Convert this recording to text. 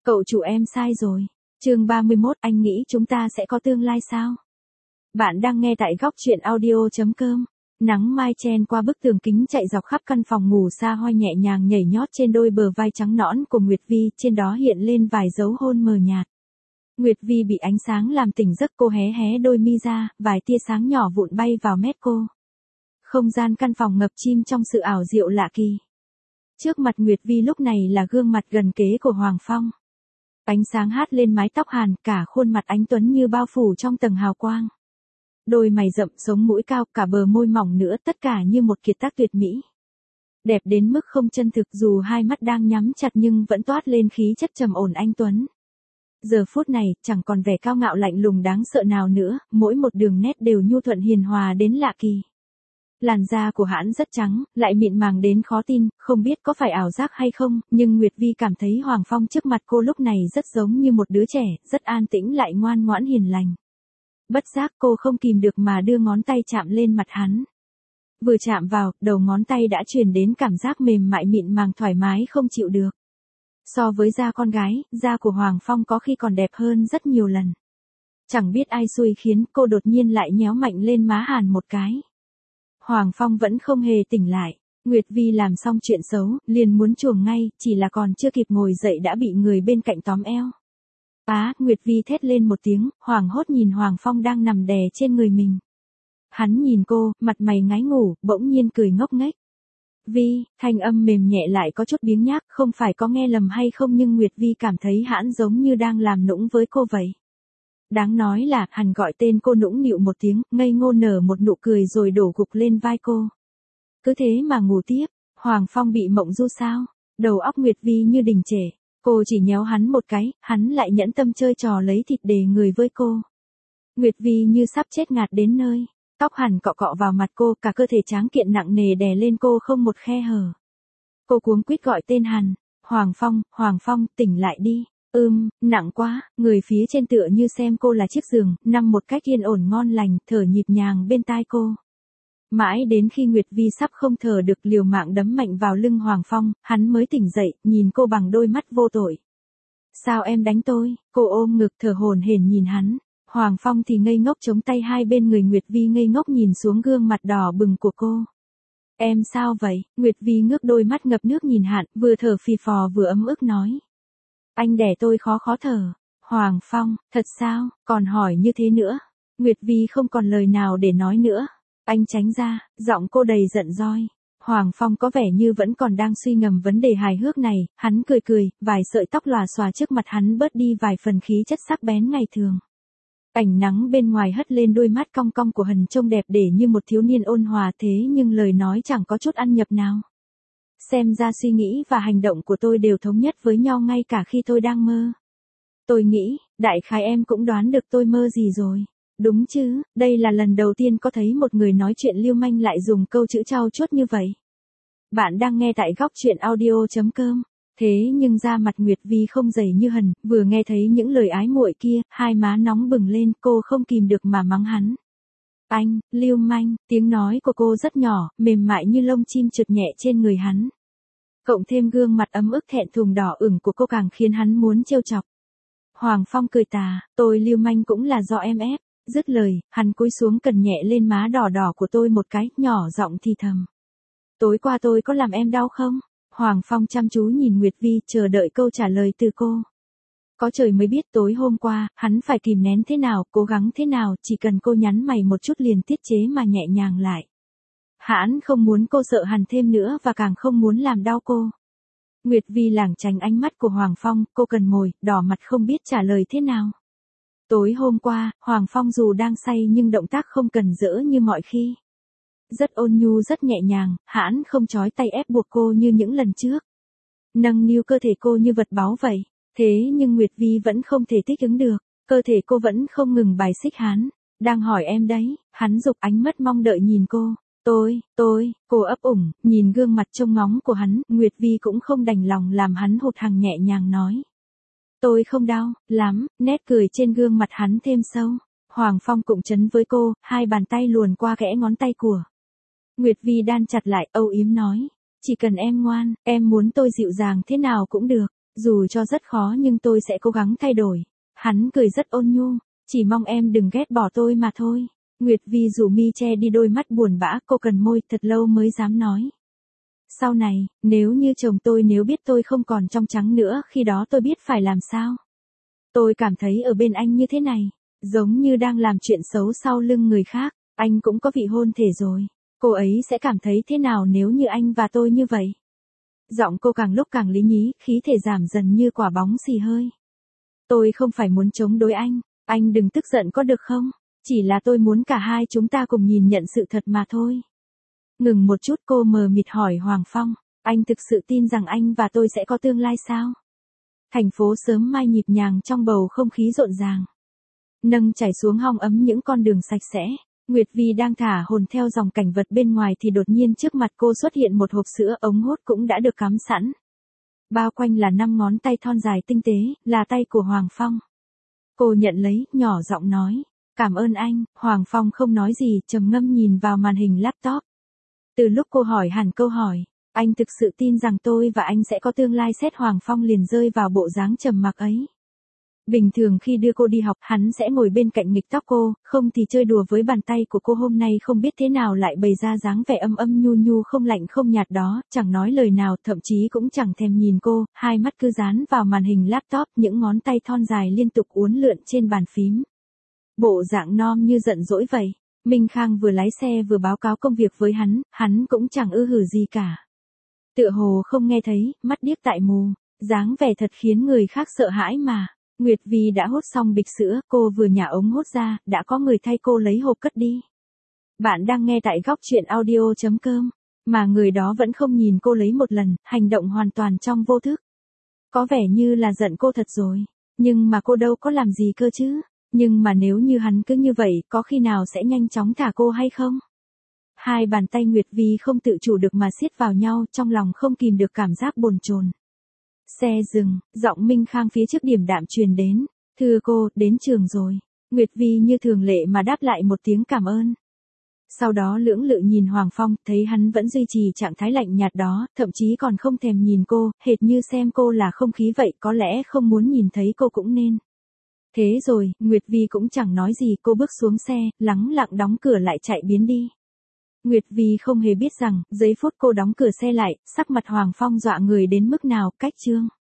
Cậu chủ em sai rồi. Chương 31, anh nghĩ chúng ta sẽ có tương lai sao? Bạn đang nghe tại góc truyện audio.com. Nắng mai chen qua bức tường kính chạy dọc khắp căn phòng ngủ xa hoa nhẹ nhàng nhảy nhót trên đôi bờ vai trắng nõn của Nguyệt Vi, trên đó hiện lên vài dấu hôn mờ nhạt. Nguyệt Vi bị ánh sáng làm tỉnh giấc, cô hé hé đôi mi ra, vài tia sáng nhỏ vụn bay vào mép cô. Không gian căn phòng ngập chìm trong sự ảo diệu lạ kỳ. Trước mặt Nguyệt Vi lúc này là gương mặt gần kế của Hoàng Phong. Ánh sáng hát lên mái tóc hàn, cả khuôn mặt anh tuấn như bao phủ trong tầng hào quang. Đôi mày rậm, sống mũi cao, cả bờ môi mỏng nữa, tất cả như một kiệt tác tuyệt mỹ. Đẹp đến mức không chân thực, dù hai mắt đang nhắm chặt nhưng vẫn toát lên khí chất trầm ổn anh tuấn. Giờ phút này, chẳng còn vẻ cao ngạo lạnh lùng đáng sợ nào nữa, mỗi một đường nét đều nhu thuận hiền hòa đến lạ kỳ. Làn da của hắn rất trắng, lại mịn màng đến khó tin, không biết có phải ảo giác hay không, nhưng Nguyệt Vi cảm thấy Hoàng Phong trước mặt cô lúc này rất giống như một đứa trẻ, rất an tĩnh lại ngoan ngoãn hiền lành. Bất giác cô không kìm được mà đưa ngón tay chạm lên mặt hắn. Vừa chạm vào, đầu ngón tay đã truyền đến cảm giác mềm mại mịn màng thoải mái không chịu được. So với da con gái, da của Hoàng Phong có khi còn đẹp hơn rất nhiều lần. Chẳng biết ai xui khiến cô đột nhiên lại nhéo mạnh lên má Hàn một cái. Hoàng Phong vẫn không hề tỉnh lại. Nguyệt Vi làm xong chuyện xấu, liền muốn chuồng ngay, chỉ là còn chưa kịp ngồi dậy đã bị người bên cạnh tóm eo. Nguyệt Vi thét lên một tiếng, hoảng hốt nhìn Hoàng Phong đang nằm đè trên người mình. Hắn nhìn cô, mặt mày ngái ngủ, bỗng nhiên cười ngốc nghếch. Vi, thanh âm mềm nhẹ lại có chút biếng nhác, không phải có nghe lầm hay không, nhưng Nguyệt Vi cảm thấy hắn giống như đang làm nũng với cô vậy. Đáng nói là, hắn gọi tên cô nũng nịu một tiếng, ngây ngô nở một nụ cười rồi đổ gục lên vai cô. Cứ thế mà ngủ tiếp, Hoàng Phong bị mộng du sao? Đầu óc Nguyệt Vi như đình trệ, cô chỉ nhéo hắn một cái, hắn lại nhẫn tâm chơi trò lấy thịt để người với cô. Nguyệt Vi như sắp chết ngạt đến nơi, tóc hằn cọ cọ vào mặt cô, cả cơ thể tráng kiện nặng nề đè lên cô không một khe hở. Cô cuống quýt gọi tên hắn, Hoàng Phong, tỉnh lại đi. Nặng quá, người phía trên tựa như xem cô là chiếc giường, nằm một cách yên ổn ngon lành, thở nhịp nhàng bên tai cô. Mãi đến khi Nguyệt Vi sắp không thở được, liều mạng đấm mạnh vào lưng Hoàng Phong, hắn mới tỉnh dậy, nhìn cô bằng đôi mắt vô tội. Sao em đánh tôi? Cô ôm ngực thở hổn hển nhìn hắn. Hoàng Phong thì ngây ngốc chống tay hai bên người, Nguyệt Vi ngây ngốc nhìn xuống gương mặt đỏ bừng của cô. Em sao vậy? Nguyệt Vi ngước đôi mắt ngập nước nhìn hắn, vừa thở phì phò vừa ấm ức nói. Anh đẻ tôi khó thở. Hoàng Phong, thật sao? Còn hỏi như thế nữa. Nguyệt Vi không còn lời nào để nói nữa. Anh tránh ra, giọng cô đầy giận dỗi. Hoàng Phong có vẻ như vẫn còn đang suy ngẫm vấn đề hài hước này, hắn cười, vài sợi tóc lòa xòa trước mặt hắn bớt đi vài phần khí chất sắc bén ngày thường. Ánh nắng bên ngoài hất lên đôi mắt cong cong của hắn trông đẹp để như một thiếu niên ôn hòa, thế nhưng lời nói chẳng có chút ăn nhập nào. Xem ra suy nghĩ và hành động của tôi đều thống nhất với nhau ngay cả khi tôi đang mơ. Tôi nghĩ, đại khái em cũng đoán được tôi mơ gì rồi. Đúng chứ, đây là lần đầu tiên có thấy một người nói chuyện lưu manh lại dùng câu chữ trau chuốt như vậy. Bạn đang nghe tại góc truyện audio.com. Thế nhưng da mặt Nguyệt Vi không dày như hần, vừa nghe thấy những lời ái muội kia, hai má nóng bừng lên, cô không kìm được mà mắng hắn. Anh, lưu manh, tiếng nói của cô rất nhỏ, mềm mại như lông chim trượt nhẹ trên người hắn. Cộng thêm gương mặt ấm ức thẹn thùng đỏ ửng của cô càng khiến hắn muốn trêu chọc. Hoàng Phong cười tà, tôi lưu manh cũng là do em ép. Dứt lời, hắn cúi xuống cẩn nhẹ lên má đỏ đỏ của tôi một cái, nhỏ giọng thì thầm. Tối qua tôi có làm em đau không? Hoàng Phong chăm chú nhìn Nguyệt Vi, chờ đợi câu trả lời từ cô. Có trời mới biết tối hôm qua, hắn phải kìm nén thế nào, cố gắng thế nào, chỉ cần cô nhắn mày một chút liền tiết chế mà nhẹ nhàng lại. Hắn không muốn cô sợ hắn thêm nữa và càng không muốn làm đau cô. Nguyệt Vi lảng tránh ánh mắt của Hoàng Phong, cô cần mồi, đỏ mặt không biết trả lời thế nào. Tối hôm qua, Hoàng Phong dù đang say nhưng động tác không cần dỡ như mọi khi. Rất ôn nhu rất nhẹ nhàng, hắn không trói tay ép buộc cô như những lần trước. Nâng niu cơ thể cô như vật báu vậy. Thế nhưng Nguyệt Vi vẫn không thể thích ứng được, cơ thể cô vẫn không ngừng bài xích hắn. Đang hỏi em đấy, hắn giục ánh mắt mong đợi nhìn cô. Cô ấp ủng, nhìn gương mặt trông ngóng của hắn, Nguyệt Vi cũng không đành lòng làm hắn hụt hẫng nhẹ nhàng nói. Tôi không đau, lắm, nét cười trên gương mặt hắn thêm sâu. Hoàng Phong cụng chấn với cô, hai bàn tay luồn qua kẽ ngón tay của Nguyệt Vi đan chặt lại, âu yếm nói. Chỉ cần em ngoan, em muốn tôi dịu dàng thế nào cũng được. Dù cho rất khó nhưng tôi sẽ cố gắng thay đổi. Hắn cười rất ôn nhu, chỉ mong em đừng ghét bỏ tôi mà thôi. Nguyệt Vi rủ mi che đi đôi mắt buồn bã, cô cần môi thật lâu mới dám nói. Sau này, nếu như chồng tôi nếu biết tôi không còn trong trắng nữa, khi đó tôi biết phải làm sao. Tôi cảm thấy ở bên anh như thế này, giống như đang làm chuyện xấu sau lưng người khác, anh cũng có vị hôn thê rồi. Cô ấy sẽ cảm thấy thế nào nếu như anh và tôi như vậy? Giọng cô càng lúc càng lý nhí, khí thể giảm dần như quả bóng xì hơi. Tôi không phải muốn chống đối anh đừng tức giận có được không? Chỉ là tôi muốn cả hai chúng ta cùng nhìn nhận sự thật mà thôi. Ngừng một chút cô mờ mịt hỏi Hoàng Phong, anh thực sự tin rằng anh và tôi sẽ có tương lai sao? Thành phố sớm mai nhịp nhàng trong bầu không khí rộn ràng. Nâng chảy xuống hong ấm những con đường sạch sẽ. Nguyệt Vi đang thả hồn theo dòng cảnh vật bên ngoài thì đột nhiên trước mặt cô xuất hiện một hộp sữa ống hút cũng đã được cắm sẵn. Bao quanh là 5 ngón tay thon dài tinh tế, là tay của Hoàng Phong. Cô nhận lấy, nhỏ giọng nói, cảm ơn anh. Hoàng Phong không nói gì, trầm ngâm nhìn vào màn hình laptop. Từ lúc cô hỏi hẳn câu hỏi, anh thực sự tin rằng tôi và anh sẽ có tương lai, xét Hoàng Phong liền rơi vào bộ dáng trầm mặc ấy. Bình thường khi đưa cô đi học, hắn sẽ ngồi bên cạnh nghịch tóc cô, không thì chơi đùa với bàn tay của cô, hôm nay không biết thế nào lại bày ra dáng vẻ âm âm nhu nhu không lạnh không nhạt đó, chẳng nói lời nào, thậm chí cũng chẳng thèm nhìn cô, hai mắt cứ dán vào màn hình laptop, những ngón tay thon dài liên tục uốn lượn trên bàn phím. Bộ dạng non như giận dỗi vậy. Minh Khang vừa lái xe vừa báo cáo công việc với hắn cũng chẳng ư hử gì cả. Tựa hồ không nghe thấy, mắt điếc tại mù, dáng vẻ thật khiến người khác sợ hãi mà. Nguyệt Vi đã hút xong bịch sữa, cô vừa nhả ống hút ra, đã có người thay cô lấy hộp cất đi. Bạn đang nghe tại góc chuyện audio.com, mà người đó vẫn không nhìn cô lấy một lần, hành động hoàn toàn trong vô thức. Có vẻ như là giận cô thật rồi, nhưng mà cô đâu có làm gì cơ chứ. Nhưng mà nếu như hắn cứ như vậy, có khi nào sẽ nhanh chóng thả cô hay không? Hai bàn tay Nguyệt Vi không tự chủ được mà siết vào nhau, trong lòng không kìm được cảm giác bồn chồn. Xe dừng, giọng Minh Khang phía trước điềm đạm truyền đến. Thưa cô, đến trường rồi. Nguyệt Vi như thường lệ mà đáp lại một tiếng cảm ơn. Sau đó lưỡng lự nhìn Hoàng Phong, thấy hắn vẫn duy trì trạng thái lạnh nhạt đó, thậm chí còn không thèm nhìn cô, hệt như xem cô là không khí vậy, có lẽ không muốn nhìn thấy cô cũng nên. Thế rồi, Nguyệt Vi cũng chẳng nói gì, cô bước xuống xe, lắng lặng đóng cửa lại chạy biến đi. Nguyệt Vi không hề biết rằng, giây phút cô đóng cửa xe lại, sắc mặt Hoàng Phong dọa người đến mức nào, cách chương.